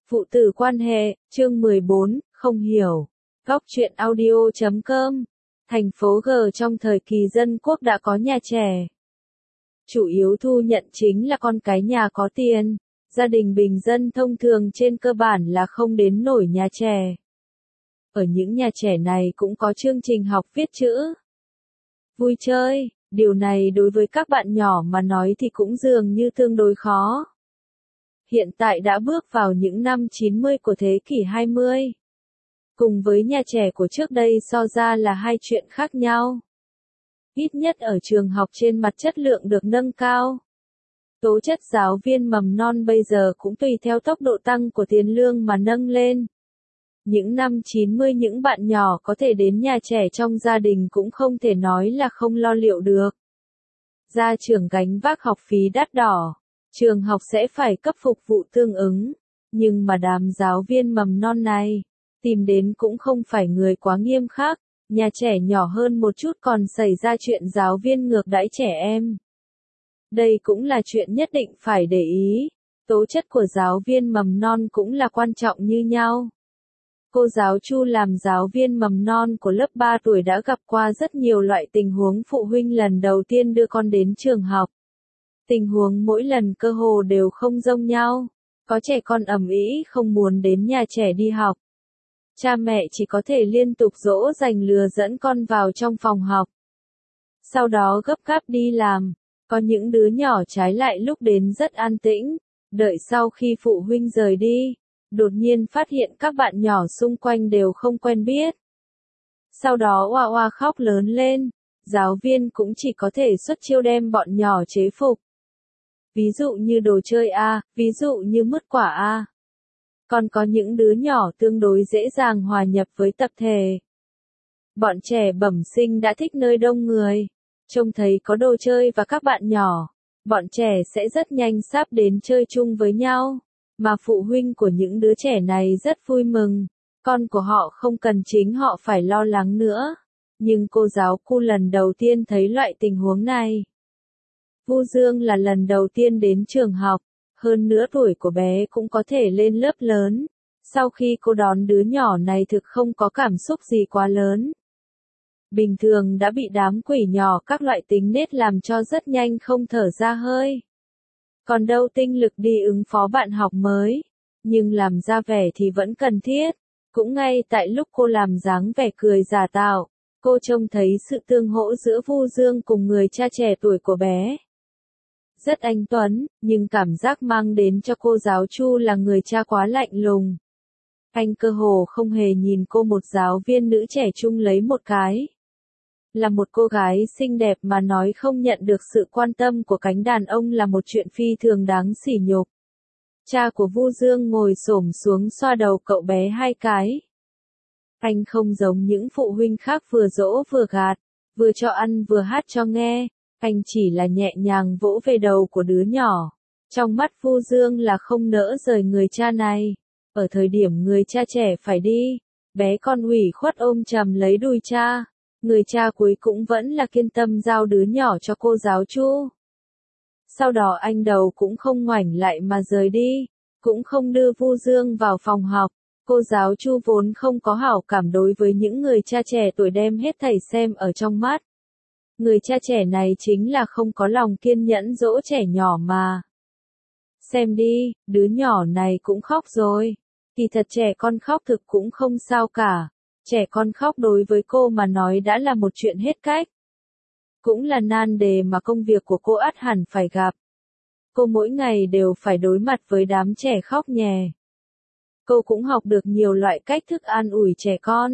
Phụ tử quan hệ, chương 14, không hiểu. Góc truyện audio.com. Thành phố G trong thời kỳ dân quốc đã có nhà trẻ. Chủ yếu thu nhận chính là con cái nhà có tiền. Gia đình bình dân thông thường trên cơ bản là không đến nổi nhà trẻ. Ở những nhà trẻ này cũng có chương trình học viết chữ. Vui chơi, điều này đối với các bạn nhỏ mà nói thì cũng dường như tương đối khó. Hiện tại đã bước vào những năm 90 của thế kỷ 20. Cùng với nhà trẻ của trước đây so ra là hai chuyện khác nhau. Ít nhất ở trường học trên mặt chất lượng được nâng cao. Tố chất giáo viên mầm non bây giờ cũng tùy theo tốc độ tăng của tiền lương mà nâng lên. Những năm 90 những bạn nhỏ có thể đến nhà trẻ trong gia đình cũng không thể nói là không lo liệu được. Gia trưởng gánh vác học phí đắt đỏ, trường học sẽ phải cấp phục vụ tương ứng, nhưng mà đám giáo viên mầm non này, tìm đến cũng không phải người quá nghiêm khắc, nhà trẻ nhỏ hơn một chút còn xảy ra chuyện giáo viên ngược đãi trẻ em. Đây cũng là chuyện nhất định phải để ý, tố chất của giáo viên mầm non cũng là quan trọng như nhau. Cô giáo Chu làm giáo viên mầm non của lớp 3 tuổi đã gặp qua rất nhiều loại tình huống phụ huynh lần đầu tiên đưa con đến trường học. Tình huống mỗi lần cơ hồ đều không giống nhau, có trẻ con ầm ĩ không muốn đến nhà trẻ đi học. Cha mẹ chỉ có thể liên tục dỗ dành lừa dẫn con vào trong phòng học. Sau đó gấp gáp đi làm, có những đứa nhỏ trái lại lúc đến rất an tĩnh, đợi sau khi phụ huynh rời đi, đột nhiên phát hiện các bạn nhỏ xung quanh đều không quen biết. Sau đó oa oa khóc lớn lên, giáo viên cũng chỉ có thể xuất chiêu đem bọn nhỏ chế phục. Ví dụ như đồ chơi A, ví dụ như mứt quả A. Còn có những đứa nhỏ tương đối dễ dàng hòa nhập với tập thể. Bọn trẻ bẩm sinh đã thích nơi đông người. Trông thấy có đồ chơi và các bạn nhỏ, bọn trẻ sẽ rất nhanh sáp đến chơi chung với nhau. Mà phụ huynh của những đứa trẻ này rất vui mừng. Con của họ không cần chính họ phải lo lắng nữa. Nhưng cô giáo Cu lần đầu tiên thấy loại tình huống này. Vu Dương là lần đầu tiên đến trường học, hơn nữa tuổi của bé cũng có thể lên lớp lớn. Sau khi cô đón đứa nhỏ này thực không có cảm xúc gì quá lớn. Bình thường đã bị đám quỷ nhỏ các loại tính nết làm cho rất nhanh không thở ra hơi. Còn đâu tinh lực đi ứng phó bạn học mới, nhưng làm ra vẻ thì vẫn cần thiết. Cũng ngay tại lúc cô làm dáng vẻ cười giả tạo, cô trông thấy sự tương hỗ giữa Vu Dương cùng người cha trẻ tuổi của bé. Rất anh tuấn, nhưng cảm giác mang đến cho cô giáo Chu là người cha quá lạnh lùng. Anh cơ hồ không hề nhìn cô một giáo viên nữ trẻ trung lấy một cái. Là một cô gái xinh đẹp mà nói không nhận được sự quan tâm của cánh đàn ông là một chuyện phi thường đáng sỉ nhục. Cha của Vu Dương ngồi xổm xuống xoa đầu cậu bé hai cái. Anh không giống những phụ huynh khác vừa dỗ vừa gạt, vừa cho ăn vừa hát cho nghe. Anh chỉ là nhẹ nhàng vỗ về đầu của đứa nhỏ. Trong mắt Vu Dương là không nỡ rời người cha này. Ở thời điểm người cha trẻ phải đi, bé con ủy khuất ôm chầm lấy đùi cha. Người cha cuối cũng vẫn là kiên tâm giao đứa nhỏ cho cô giáo Chu. Sau đó anh đầu cũng không ngoảnh lại mà rời đi, cũng không đưa Vu Dương vào phòng học. Cô giáo Chu vốn không có hảo cảm đối với những người cha trẻ tuổi đem hết thảy xem ở trong mắt. Người cha trẻ này chính là không có lòng kiên nhẫn dỗ trẻ nhỏ mà. Xem đi, đứa nhỏ này cũng khóc rồi. Kỳ thật trẻ con khóc thực cũng không sao cả. Trẻ con khóc đối với cô mà nói đã là một chuyện hết cách. Cũng là nan đề mà công việc của cô ắt hẳn phải gặp. Cô mỗi ngày đều phải đối mặt với đám trẻ khóc nhè. Cô cũng học được nhiều loại cách thức an ủi trẻ con.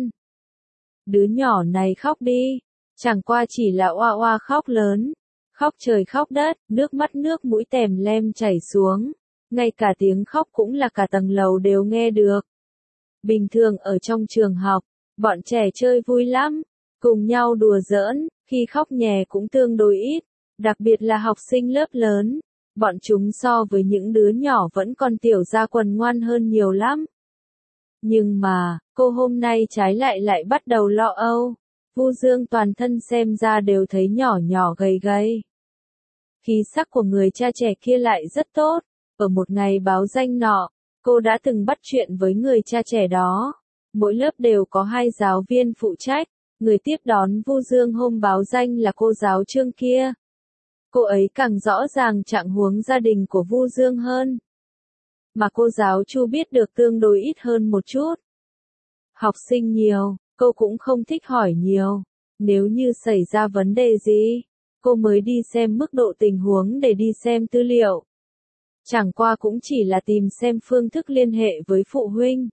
Đứa nhỏ này khóc đi. Chẳng qua chỉ là oa oa khóc lớn. Khóc trời khóc đất, nước mắt nước mũi tèm lem chảy xuống. Ngay cả tiếng khóc cũng là cả tầng lầu đều nghe được. Bình thường ở trong trường học, bọn trẻ chơi vui lắm, cùng nhau đùa giỡn, khi khóc nhè cũng tương đối ít, đặc biệt là học sinh lớp lớn, bọn chúng so với những đứa nhỏ vẫn còn tiểu ra quần ngoan hơn nhiều lắm. Nhưng mà, cô hôm nay trái lại bắt đầu lo âu, Vu Dương toàn thân xem ra đều thấy nhỏ nhỏ gầy gầy. Khí sắc của người cha trẻ kia lại rất tốt, ở một ngày báo danh nọ, Cô đã từng bắt chuyện với người cha trẻ đó. Mỗi lớp đều có 2 giáo viên phụ trách. Người tiếp đón Vu Dương hôm báo danh là cô giáo Trương kia. Cô ấy càng rõ ràng trạng huống gia đình của Vu Dương hơn. Mà cô giáo Chu biết được tương đối ít hơn một chút. Học sinh nhiều, cô cũng không thích hỏi nhiều. Nếu như xảy ra vấn đề gì, cô mới đi xem mức độ tình huống để đi xem tư liệu. Chẳng qua cũng chỉ là tìm xem phương thức liên hệ với phụ huynh.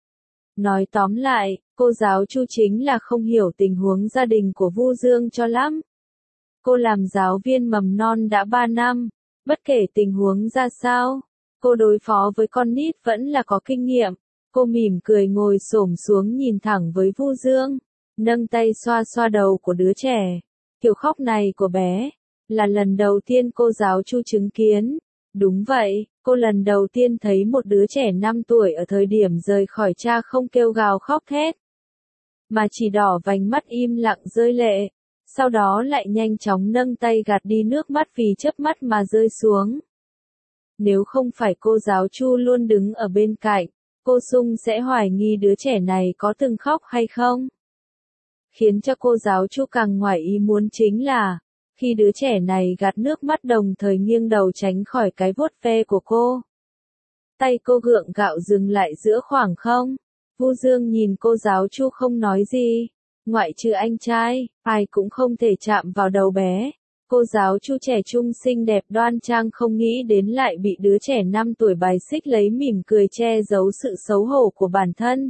Nói tóm lại, cô giáo Chu chính là không hiểu tình huống gia đình của Vu Dương cho lắm. Cô làm giáo viên mầm non đã 3 năm, bất kể tình huống ra sao, cô đối phó với con nít vẫn là có kinh nghiệm. Cô mỉm cười ngồi xổm xuống nhìn thẳng với Vu Dương, nâng tay xoa xoa đầu của đứa trẻ. Kiểu khóc này của bé, là lần đầu tiên cô giáo Chu chứng kiến. Đúng vậy, cô lần đầu tiên thấy một đứa trẻ 5 tuổi ở thời điểm rời khỏi cha không kêu gào khóc thét, mà chỉ đỏ vành mắt im lặng rơi lệ, sau đó lại nhanh chóng nâng tay gạt đi nước mắt vì chớp mắt mà rơi xuống. Nếu không phải cô giáo Chu luôn đứng ở bên cạnh, cô Sung sẽ hoài nghi đứa trẻ này có từng khóc hay không. Khiến cho cô giáo Chu càng ngoài ý muốn chính là, khi đứa trẻ này gạt nước mắt đồng thời nghiêng đầu tránh khỏi cái vuốt ve của cô. Tay cô gượng gạo dừng lại giữa khoảng không. Vu Dương nhìn cô giáo Chu không nói gì. Ngoại trừ anh trai, ai cũng không thể chạm vào đầu bé. Cô giáo Chu trẻ trung xinh đẹp đoan trang không nghĩ đến lại bị đứa trẻ 5 tuổi bài xích lấy mỉm cười che giấu sự xấu hổ của bản thân.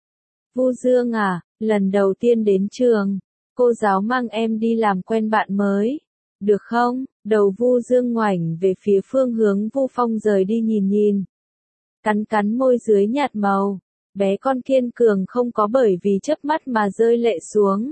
Vu Dương à, lần đầu tiên đến trường, cô giáo mang em đi làm quen bạn mới. Được không? Đầu Vu Dương ngoảnh về phía phương hướng Vu Phong rời đi nhìn. Cắn cắn môi dưới nhạt màu. Bé con kiên cường không có bởi vì chớp mắt mà rơi lệ xuống.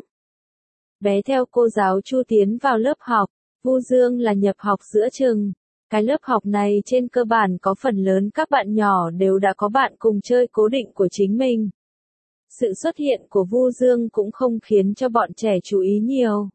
Bé theo cô giáo Chu tiến vào lớp học. Vu Dương là nhập học giữa chừng. Cái lớp học này trên cơ bản có phần lớn các bạn nhỏ đều đã có bạn cùng chơi cố định của chính mình. Sự xuất hiện của Vu Dương cũng không khiến cho bọn trẻ chú ý nhiều.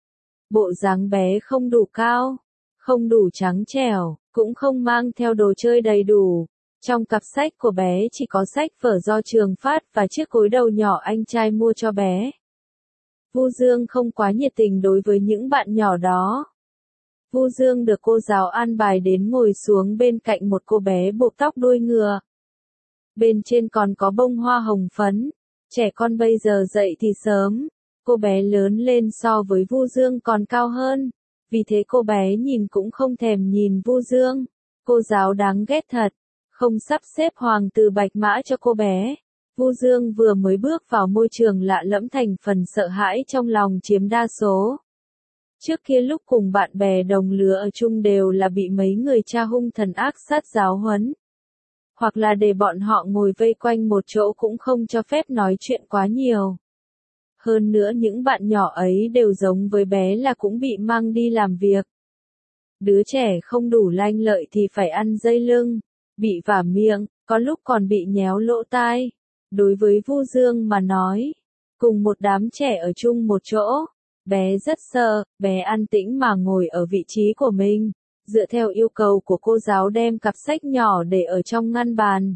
Bộ dáng bé không đủ cao, không đủ trắng trẻo, cũng không mang theo đồ chơi đầy đủ. Trong cặp sách của bé chỉ có sách vở do trường phát và chiếc gối đầu nhỏ anh trai mua cho bé. Vu Dương không quá nhiệt tình đối với những bạn nhỏ đó. Vu Dương được cô giáo an bài đến ngồi xuống bên cạnh một cô bé buộc tóc đuôi ngựa. Bên trên còn có bông hoa hồng phấn. Trẻ con bây giờ dậy thì sớm. Cô bé lớn lên so với Vu Dương còn cao hơn. Vì thế cô bé nhìn cũng không thèm nhìn Vu Dương. Cô giáo đáng ghét thật. Không sắp xếp hoàng tử bạch mã cho cô bé. Vu Dương vừa mới bước vào môi trường lạ lẫm thành phần sợ hãi trong lòng chiếm đa số. Trước kia lúc cùng bạn bè đồng lứa ở chung đều là bị mấy người cha hung thần ác sát giáo huấn. Hoặc là để bọn họ ngồi vây quanh một chỗ cũng không cho phép nói chuyện quá nhiều. Hơn nữa những bạn nhỏ ấy đều giống với bé là cũng bị mang đi làm việc. Đứa trẻ không đủ lanh lợi thì phải ăn dây lưng, bị vả miệng, có lúc còn bị nhéo lỗ tai. Đối với Vu Dương mà nói, cùng một đám trẻ ở chung một chỗ, bé rất sợ, bé an tĩnh mà ngồi ở vị trí của mình, dựa theo yêu cầu của cô giáo đem cặp sách nhỏ để ở trong ngăn bàn.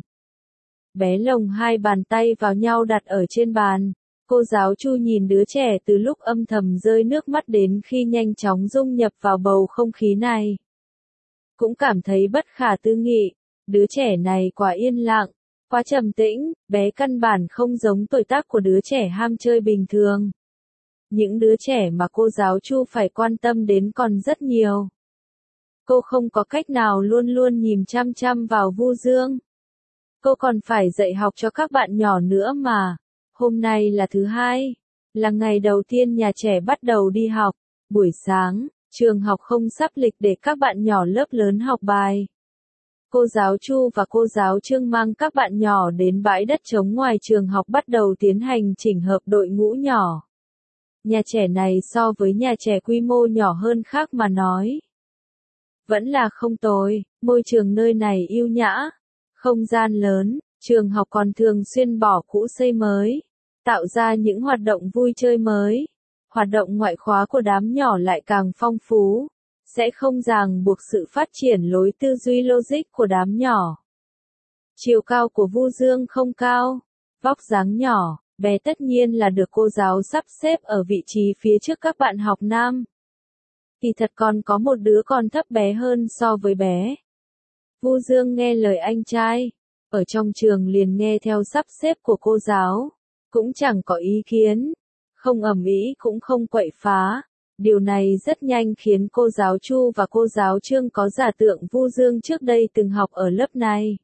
Bé lồng 2 bàn tay vào nhau đặt ở trên bàn. Cô giáo Chu nhìn đứa trẻ từ lúc âm thầm rơi nước mắt đến khi nhanh chóng dung nhập vào bầu không khí này. Cũng cảm thấy bất khả tư nghị, đứa trẻ này quá yên lặng, quá trầm tĩnh, bé căn bản không giống tuổi tác của đứa trẻ ham chơi bình thường. Những đứa trẻ mà cô giáo Chu phải quan tâm đến còn rất nhiều. Cô không có cách nào luôn luôn nhìn chăm chăm vào Vu Dương. Cô còn phải dạy học cho các bạn nhỏ nữa mà. Hôm nay là thứ hai, là ngày đầu tiên nhà trẻ bắt đầu đi học. Buổi sáng, trường học không sắp lịch để các bạn nhỏ lớp lớn học bài. Cô giáo Chu và cô giáo Trương mang các bạn nhỏ đến bãi đất trống ngoài trường học bắt đầu tiến hành chỉnh hợp đội ngũ nhỏ. Nhà trẻ này so với nhà trẻ quy mô nhỏ hơn khác mà nói. Vẫn là không tồi, môi trường nơi này yêu nhã, không gian lớn, trường học còn thường xuyên bỏ cũ xây mới, tạo ra những hoạt động vui chơi mới. Hoạt động ngoại khóa của đám nhỏ lại càng phong phú, sẽ không ràng buộc sự phát triển lối tư duy logic của đám nhỏ. Chiều cao của Vu Dương không cao, vóc dáng nhỏ, bé tất nhiên là được cô giáo sắp xếp ở vị trí phía trước các bạn học nam. Kỳ thật còn có một đứa còn thấp bé hơn so với bé. Vu Dương nghe lời anh trai, ở trong trường liền nghe theo sắp xếp của cô giáo, cũng chẳng có ý kiến, không ầm ĩ cũng không quậy phá. Điều này rất nhanh khiến cô giáo Chu và cô giáo Trương có giả tượng Vu Dương trước đây từng học ở lớp này.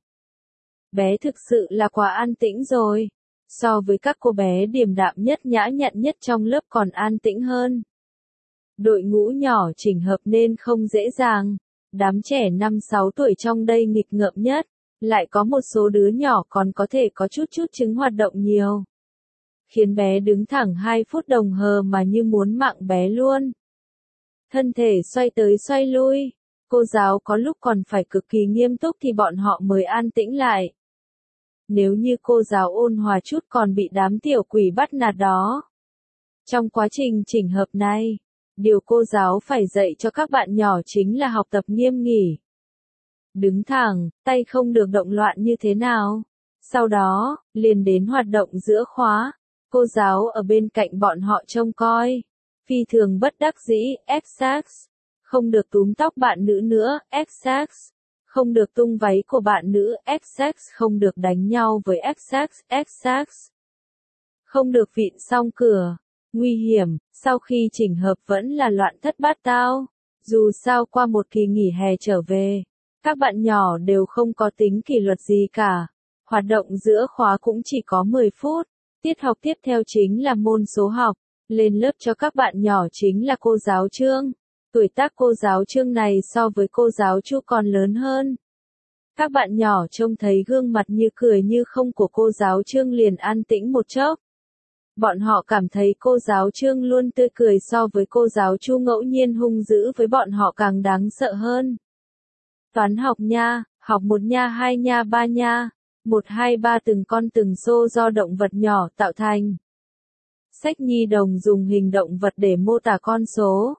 Bé thực sự là quá an tĩnh rồi, so với các cô bé điềm đạm nhất nhã nhặn nhất trong lớp còn an tĩnh hơn. Đội ngũ nhỏ chỉnh hợp nên không dễ dàng, đám trẻ 5-6 tuổi trong đây nghịch ngợm nhất, lại có một số đứa nhỏ còn có thể có chút chứng hoạt động nhiều. Khiến bé đứng thẳng 2 phút đồng hồ mà như muốn mạng bé luôn. Thân thể xoay tới xoay lui, cô giáo có lúc còn phải cực kỳ nghiêm túc thì bọn họ mới an tĩnh lại. Nếu như cô giáo ôn hòa chút còn bị đám tiểu quỷ bắt nạt đó. Trong quá trình chỉnh hợp này, điều cô giáo phải dạy cho các bạn nhỏ chính là học tập nghiêm nghỉ. Đứng thẳng, tay không được động loạn như thế nào. Sau đó, liền đến hoạt động giữa khóa. Cô giáo ở bên cạnh bọn họ trông coi. Phi thường bất đắc dĩ, X-Sax. Không được túm tóc bạn nữ nữa, X-Sax. Không được tung váy của bạn nữ, X-Sax. Không được đánh nhau với X-Sax, X-Sax. Không được vịn song cửa. Nguy hiểm, sau khi chỉnh hợp vẫn là loạn thất bát tao. Dù sao qua một kỳ nghỉ hè trở về, các bạn nhỏ đều không có tính kỷ luật gì cả. Hoạt động giữa khóa cũng chỉ có 10 phút. Tiết học tiếp theo chính là môn số học. Lên lớp cho các bạn nhỏ chính là cô giáo Trương. Tuổi tác cô giáo Trương này so với cô giáo Chu còn lớn hơn. Các bạn nhỏ trông thấy gương mặt như cười như không của cô giáo Trương liền an tĩnh một chốc. Bọn họ cảm thấy cô giáo Trương luôn tươi cười so với cô giáo Chu ngẫu nhiên hung dữ với bọn họ càng đáng sợ hơn. Toán học nha, học 1 nha 2 nha 3 nha. 1, 2, 3 từng con từng xô do động vật nhỏ tạo thành. Sách nhi đồng dùng hình động vật để mô tả con số.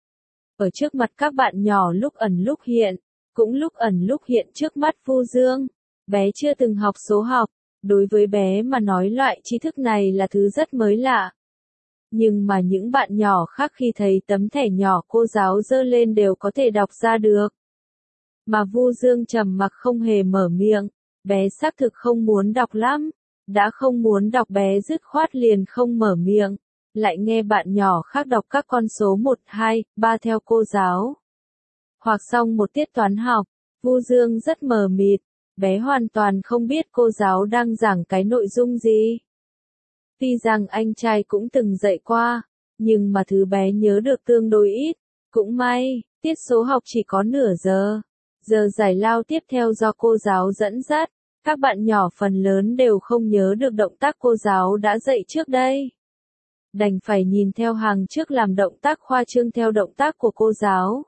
Ở trước mặt các bạn nhỏ lúc ẩn lúc hiện, cũng lúc ẩn lúc hiện trước mắt Vu Dương. Bé chưa từng học số học, đối với bé mà nói loại tri thức này là thứ rất mới lạ. Nhưng mà những bạn nhỏ khác khi thấy tấm thẻ nhỏ cô giáo giơ lên đều có thể đọc ra được. Mà Vu Dương trầm mặc không hề mở miệng. Bé xác thực không muốn đọc lắm, đã không muốn đọc bé dứt khoát liền không mở miệng, lại nghe bạn nhỏ khác đọc các con số 1, 2, 3 theo cô giáo. Hoặc xong một tiết toán học, Vu Dương rất mờ mịt, bé hoàn toàn không biết cô giáo đang giảng cái nội dung gì. Tuy rằng anh trai cũng từng dạy qua, nhưng mà thứ bé nhớ được tương đối ít, cũng may, tiết số học chỉ có nửa giờ. Giờ giải lao tiếp theo do cô giáo dẫn dắt. Các bạn nhỏ phần lớn đều không nhớ được động tác cô giáo đã dạy trước đây. Đành phải nhìn theo hàng trước làm động tác khoa trương theo động tác của cô giáo.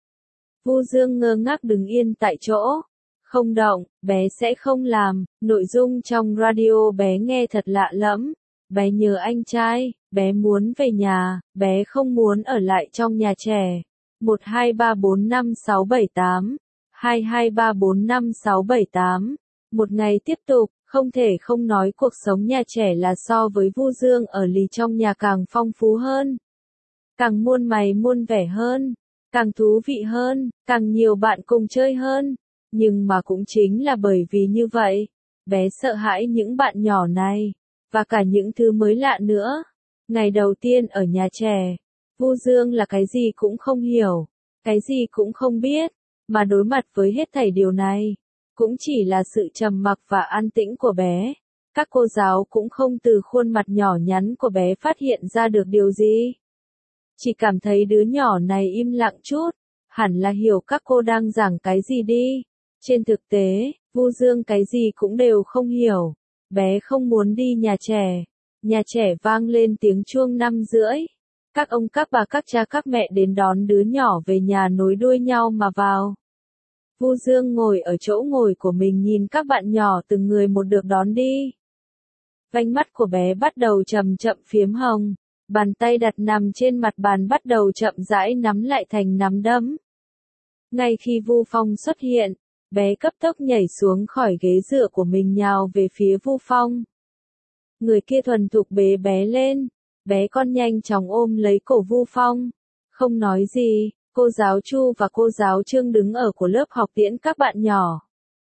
Vu Dương ngơ ngác đứng yên tại chỗ. Không động, bé sẽ không làm. Nội dung trong radio bé nghe thật lạ lẫm. Bé nhớ anh trai, bé muốn về nhà, bé không muốn ở lại trong nhà trẻ. 1, 2, 3, 4, 5, 6, 7, 8. 2, 2, 3, 4, 5, 6, 7, 8. Một ngày tiếp tục, không thể không nói cuộc sống nhà trẻ là so với Vu Dương ở lì trong nhà càng phong phú hơn. Càng muôn mày muôn vẻ hơn, càng thú vị hơn, càng nhiều bạn cùng chơi hơn. Nhưng mà cũng chính là bởi vì như vậy, bé sợ hãi những bạn nhỏ này, và cả những thứ mới lạ nữa. Ngày đầu tiên ở nhà trẻ, Vu Dương là cái gì cũng không hiểu, cái gì cũng không biết, mà đối mặt với hết thảy điều này. Cũng chỉ là sự trầm mặc và an tĩnh của bé. Các cô giáo cũng không từ khuôn mặt nhỏ nhắn của bé phát hiện ra được điều gì. Chỉ cảm thấy đứa nhỏ này im lặng chút, hẳn là hiểu các cô đang giảng cái gì đi. Trên thực tế, Vu Dương cái gì cũng đều không hiểu. Bé không muốn đi nhà trẻ. Nhà trẻ vang lên tiếng chuông 5:30. Các ông các bà các cha các mẹ đến đón đứa nhỏ về nhà nối đuôi nhau mà vào. Vu Dương ngồi ở chỗ ngồi của mình nhìn các bạn nhỏ từng người một được đón đi. Vành mắt của bé bắt đầu chậm chậm phiếm hồng, bàn tay đặt nằm trên mặt bàn bắt đầu chậm rãi nắm lại thành nắm đấm. Ngay khi Vu Phong xuất hiện, Bé cấp tốc nhảy xuống khỏi ghế dựa của mình nhào về phía Vu Phong. Người kia thuần thục bế bé lên, bé con nhanh chóng ôm lấy cổ Vu Phong. Không nói gì, cô giáo Chu và cô giáo Trương đứng ở của lớp học tiễn các bạn nhỏ.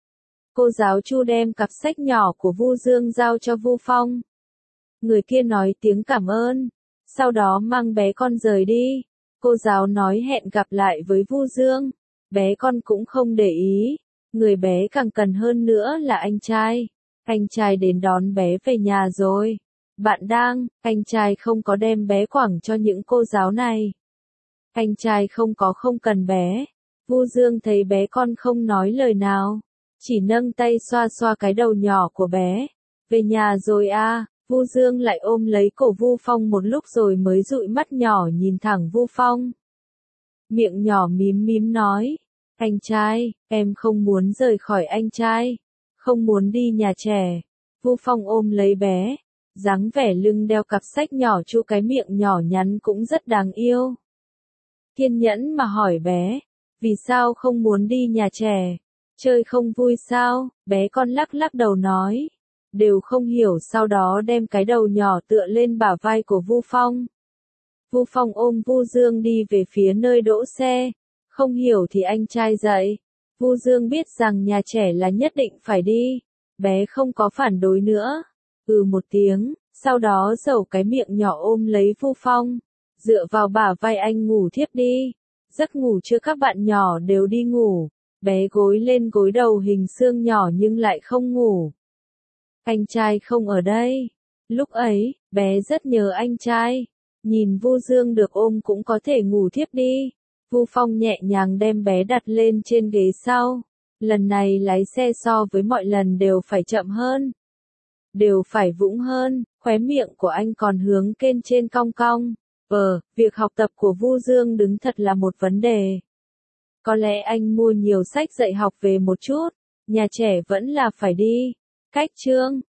Cô giáo Chu đem cặp sách nhỏ của Vu Dương giao cho Vu Phong. Người kia nói tiếng cảm ơn, sau đó mang bé con rời đi. Cô giáo nói hẹn gặp lại với Vu Dương. Bé con cũng không để ý. Người bé càng cần hơn nữa là anh trai. Anh trai đến đón bé về nhà rồi. Bạn đang, anh trai không có đem bé quẳng cho những cô giáo này. Anh trai không cần bé. Vu Dương thấy bé con không nói lời nào, chỉ nâng tay xoa xoa cái đầu nhỏ của bé. Về nhà rồi à? Vu Dương lại ôm lấy cổ Vu Phong một lúc rồi mới dụi mắt nhỏ nhìn thẳng Vu Phong. Miệng nhỏ mím mím nói, anh trai, em không muốn rời khỏi anh trai, không muốn đi nhà trẻ. Vu Phong ôm lấy bé, dáng vẻ lưng đeo cặp sách nhỏ chu cái miệng nhỏ nhắn cũng rất đáng yêu. Kiên nhẫn mà hỏi bé, vì sao không muốn đi nhà trẻ, chơi không vui sao? Bé con lắc lắc đầu nói, đều không hiểu, sau đó đem cái đầu nhỏ tựa lên bả vai của Vu Phong. Vu Phong ôm Vu Dương đi về phía nơi đỗ xe. Không hiểu thì anh trai dạy. Vu Dương biết rằng nhà trẻ là nhất định phải đi. Bé không có phản đối nữa. Một tiếng, sau đó dầu cái miệng nhỏ ôm lấy Vu Phong. Dựa vào bả vai anh ngủ thiếp đi. Giấc ngủ chưa các bạn nhỏ đều đi ngủ. Bé gối lên gối đầu hình xương nhỏ nhưng lại không ngủ. Anh trai không ở đây. Lúc ấy, bé rất nhớ anh trai. Nhìn Vu Dương được ôm cũng có thể ngủ thiếp đi. Vu Phong nhẹ nhàng đem bé đặt lên trên ghế sau. Lần này lái xe so với mọi lần đều phải chậm hơn. Đều phải vũng hơn, khóe miệng của anh còn hướng lên trên cong cong. Việc học tập của Vu Dương đứng thật là một vấn đề. Có lẽ anh mua nhiều sách dạy học về một chút. Nhà trẻ vẫn là phải đi. Cách chương